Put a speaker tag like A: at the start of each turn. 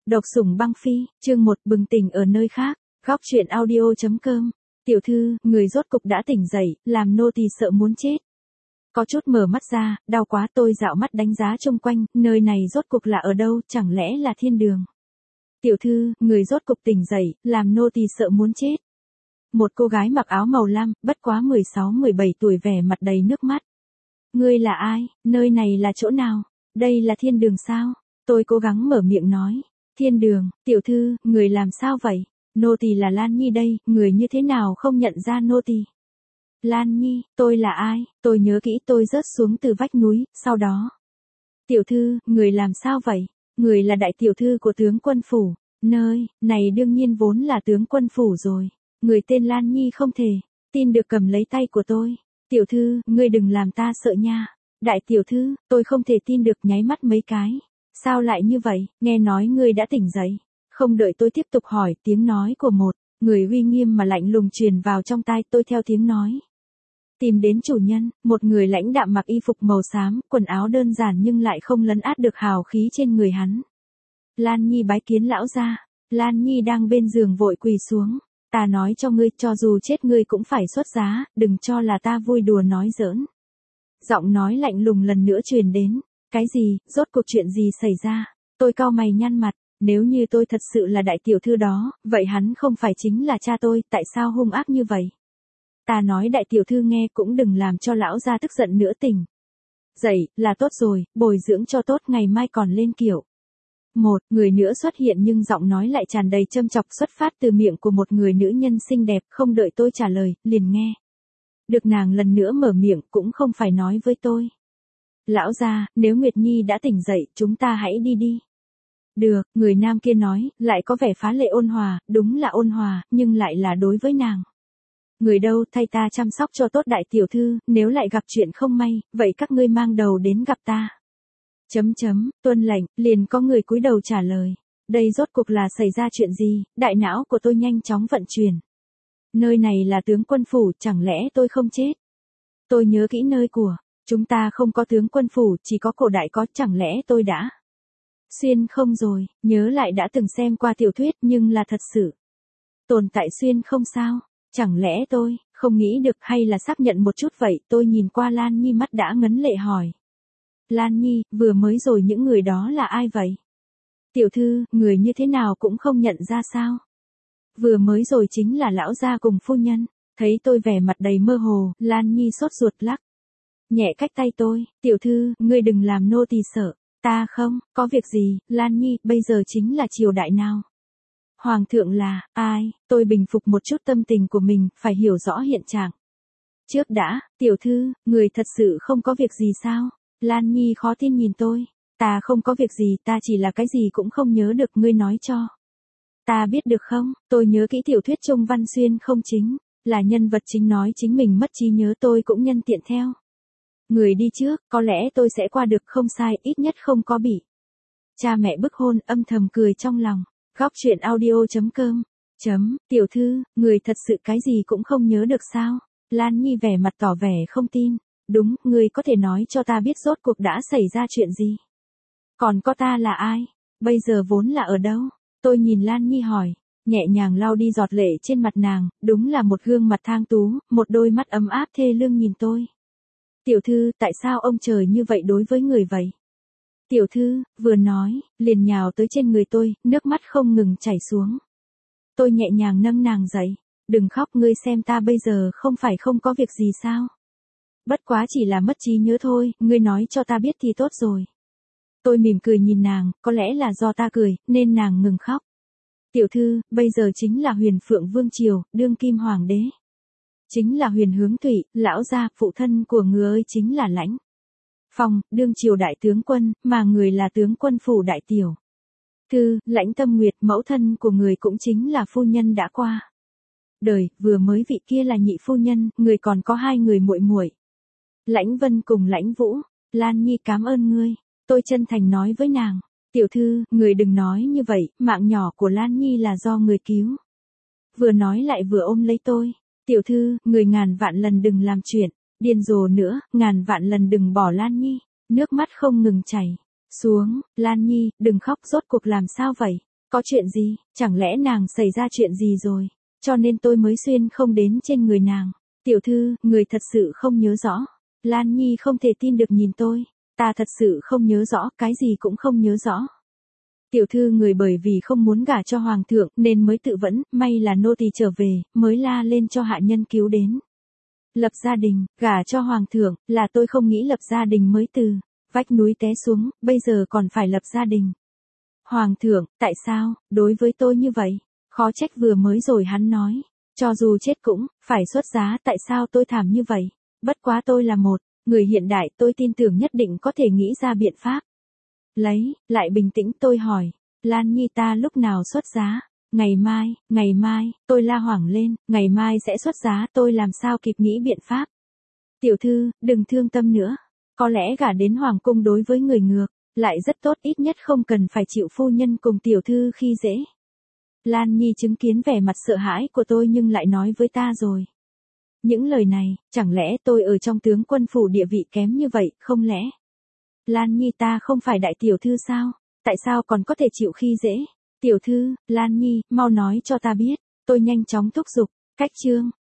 A: Độc sủng băng phi, chương 1 bừng tỉnh ở nơi khác, góc truyện audio.com. Tiểu thư, người rốt cục đã tỉnh dậy, làm nô tỳ sợ muốn chết. Có chút mở mắt ra, đau quá, tôi dạo mắt đánh giá xung quanh, nơi này rốt cục là ở đâu, chẳng lẽ là thiên đường. Tiểu thư, người rốt cục tỉnh dậy, làm nô tỳ sợ muốn chết. Một cô gái mặc áo màu lam, bất quá 16-17 tuổi, vẻ mặt đầy nước mắt. Ngươi là ai, nơi này là chỗ nào, đây là thiên đường sao? Tôi cố gắng mở miệng nói. Thiên đường, tiểu thư, người làm sao vậy? Nô tỳ là Lan Nhi đây, người như thế nào không nhận ra nô tỳ? Lan Nhi, tôi là ai? Tôi nhớ kỹ tôi rớt xuống từ vách núi, sau đó. Tiểu thư, người làm sao vậy? Người là đại tiểu thư của tướng quân phủ. Nơi này đương nhiên vốn là tướng quân phủ rồi. Người tên Lan Nhi không thể tin được cầm lấy tay của tôi. Tiểu thư, ngươi đừng làm ta sợ nha. Đại tiểu thư, tôi không thể tin được, nháy mắt mấy cái. Sao lại như vậy, nghe nói ngươi đã tỉnh dậy. Không đợi tôi tiếp tục hỏi, tiếng nói của một người uy nghiêm mà lạnh lùng truyền vào trong tai tôi, theo tiếng nói. Tìm đến chủ nhân, một người lãnh đạm mặc y phục màu xám, quần áo đơn giản nhưng lại không lấn át được hào khí trên người hắn. Lan Nhi bái kiến lão gia. Lan Nhi đang bên giường vội quỳ xuống. Ta nói cho ngươi, cho dù chết ngươi cũng phải xuất giá, đừng cho là ta vui đùa nói giỡn. Giọng nói lạnh lùng lần nữa truyền đến. Cái gì, rốt cuộc chuyện gì xảy ra? Tôi cau mày nhăn mặt, nếu như tôi thật sự là đại tiểu thư đó, vậy hắn không phải chính là cha tôi, tại sao hung ác như vậy? Ta nói đại tiểu thư nghe, cũng đừng làm cho lão gia tức giận nữa, tỉnh dậy, là tốt rồi, bồi dưỡng cho tốt, ngày mai còn lên kiểu. Một người nữa xuất hiện nhưng giọng nói lại tràn đầy châm chọc, xuất phát từ miệng của một người nữ nhân xinh đẹp, không đợi tôi trả lời, liền nghe được nàng lần nữa mở miệng, cũng không phải nói với tôi. Lão gia, nếu Nguyệt Nhi đã tỉnh dậy, chúng ta hãy đi đi. Được, người nam kia nói, lại có vẻ phá lệ ôn hòa, đúng là ôn hòa, nhưng lại là đối với nàng. Người đâu, thay ta chăm sóc cho tốt đại tiểu thư, nếu lại gặp chuyện không may, vậy các ngươi mang đầu đến gặp ta. Tuân lệnh, liền có người cúi đầu trả lời. Đây rốt cuộc là xảy ra chuyện gì, đại não của tôi nhanh chóng vận chuyển. Nơi này là tướng quân phủ, chẳng lẽ tôi không chết? Tôi nhớ kỹ nơi của chúng ta không có tướng quân phủ, chỉ có cổ đại có, chẳng lẽ tôi đã xuyên không rồi, nhớ lại đã từng xem qua tiểu thuyết nhưng là thật sự tồn tại xuyên không sao, chẳng lẽ tôi không nghĩ được, hay là xác nhận một chút vậy? Tôi nhìn qua Lan Nhi, mắt đã ngấn lệ hỏi. Lan Nhi, vừa mới rồi những người đó là ai vậy? Tiểu thư, người như thế nào cũng không nhận ra sao? Vừa mới rồi chính là lão gia cùng phu nhân. Thấy tôi vẻ mặt đầy mơ hồ, Lan Nhi sốt ruột lắc nhẹ cách tay tôi. Tiểu thư, ngươi đừng làm nô tỳ sợ. Ta không có việc gì. Lan Nhi, bây giờ chính là triều đại nào? Hoàng thượng là ai? Tôi bình phục một chút tâm tình của mình, phải hiểu rõ hiện trạng trước đã. Tiểu thư, người thật sự không có việc gì sao? Lan Nhi khó tin nhìn tôi. Ta không có việc gì, ta chỉ là cái gì cũng không nhớ được, ngươi nói cho ta biết được không? Tôi nhớ kỹ tiểu thuyết Trung Văn Xuyên không chính là nhân vật chính nói chính mình mất trí nhớ, tôi cũng nhân tiện theo người đi trước, có lẽ tôi sẽ qua được, không sai, ít nhất không có bị cha mẹ bức hôn. Âm thầm cười trong lòng. Góc truyện audio.com. Tiểu thư, người thật sự cái gì cũng không nhớ được sao? Lan Nhi vẻ mặt tỏ vẻ không tin. Đúng, người có thể nói cho ta biết rốt cuộc đã xảy ra chuyện gì? Còn có ta là ai? Bây giờ vốn là ở đâu? Tôi nhìn Lan Nhi hỏi, nhẹ nhàng lau đi giọt lệ trên mặt nàng, đúng là một gương mặt thang tú, một đôi mắt ấm áp thê lương nhìn tôi. Tiểu thư, tại sao ông trời như vậy đối với người vậy? Tiểu thư, vừa nói, liền nhào tới trên người tôi, nước mắt không ngừng chảy xuống. Tôi nhẹ nhàng nâng nàng dậy. Đừng khóc, ngươi xem ta bây giờ không phải không có việc gì sao? Bất quá chỉ là mất trí nhớ thôi, ngươi nói cho ta biết thì tốt rồi. Tôi mỉm cười nhìn nàng, có lẽ là do ta cười, nên nàng ngừng khóc. Tiểu thư, bây giờ chính là Huyền Phượng Vương Triều, đương kim hoàng đế. Chính là Huyền Hướng Thụy, lão gia, phụ thân của người ơi chính là Lãnh Phong, đương triều đại tướng quân, mà người là tướng quân phủ đại tiểu thư, Lãnh Tâm Nguyệt, mẫu thân của người cũng chính là phu nhân đã qua đời, vừa mới vị kia là nhị phu nhân, người còn có hai người muội muội. Lãnh Vân cùng Lãnh Vũ. Lan Nhi cảm ơn ngươi. Tôi chân thành nói với nàng. Tiểu thư, người đừng nói như vậy, mạng nhỏ của Lan Nhi là do người cứu. Vừa nói lại vừa ôm lấy tôi. Tiểu thư, người ngàn vạn lần đừng làm chuyện điên rồ nữa, ngàn vạn lần đừng bỏ Lan Nhi. Nước mắt không ngừng chảy xuống. Lan Nhi, đừng khóc, rốt cuộc làm sao vậy? Có chuyện gì, chẳng lẽ nàng xảy ra chuyện gì rồi, cho nên tôi mới xuyên không đến trên người nàng. Tiểu thư, người thật sự không nhớ rõ. Lan Nhi không thể tin được nhìn tôi. Ta thật sự không nhớ rõ, cái gì cũng không nhớ rõ. Tiểu thư, người bởi vì không muốn gả cho hoàng thượng nên mới tự vẫn, may là nô tỳ trở về, mới la lên cho hạ nhân cứu đến. Lập gia đình, gả cho hoàng thượng, là tôi không nghĩ lập gia đình mới từ vách núi té xuống, bây giờ còn phải lập gia đình. Hoàng thượng, tại sao, đối với tôi như vậy? Khó trách vừa mới rồi hắn nói, cho dù chết cũng, phải xuất giá, tại sao tôi thảm như vậy? Bất quá tôi là một người hiện đại, tôi tin tưởng nhất định có thể nghĩ ra biện pháp. Lại bình tĩnh tôi hỏi, Lan Nhi ta lúc nào xuất giá? Ngày mai, tôi la hoảng lên, ngày mai sẽ xuất giá, tôi làm sao kịp nghĩ biện pháp. Tiểu thư, đừng thương tâm nữa. Có lẽ gả đến hoàng cung đối với người ngược, lại rất tốt, ít nhất không cần phải chịu phu nhân cùng tiểu thư khi dễ. Lan Nhi chứng kiến vẻ mặt sợ hãi của tôi nhưng lại nói với ta rồi. Những lời này, chẳng lẽ tôi ở trong tướng quân phủ địa vị kém như vậy, không lẽ? Lan Nhi ta không phải đại tiểu thư sao? Tại sao còn có thể chịu khi dễ? Tiểu thư, Lan Nhi, mau nói cho ta biết. Tôi nhanh chóng thúc giục. Cách chương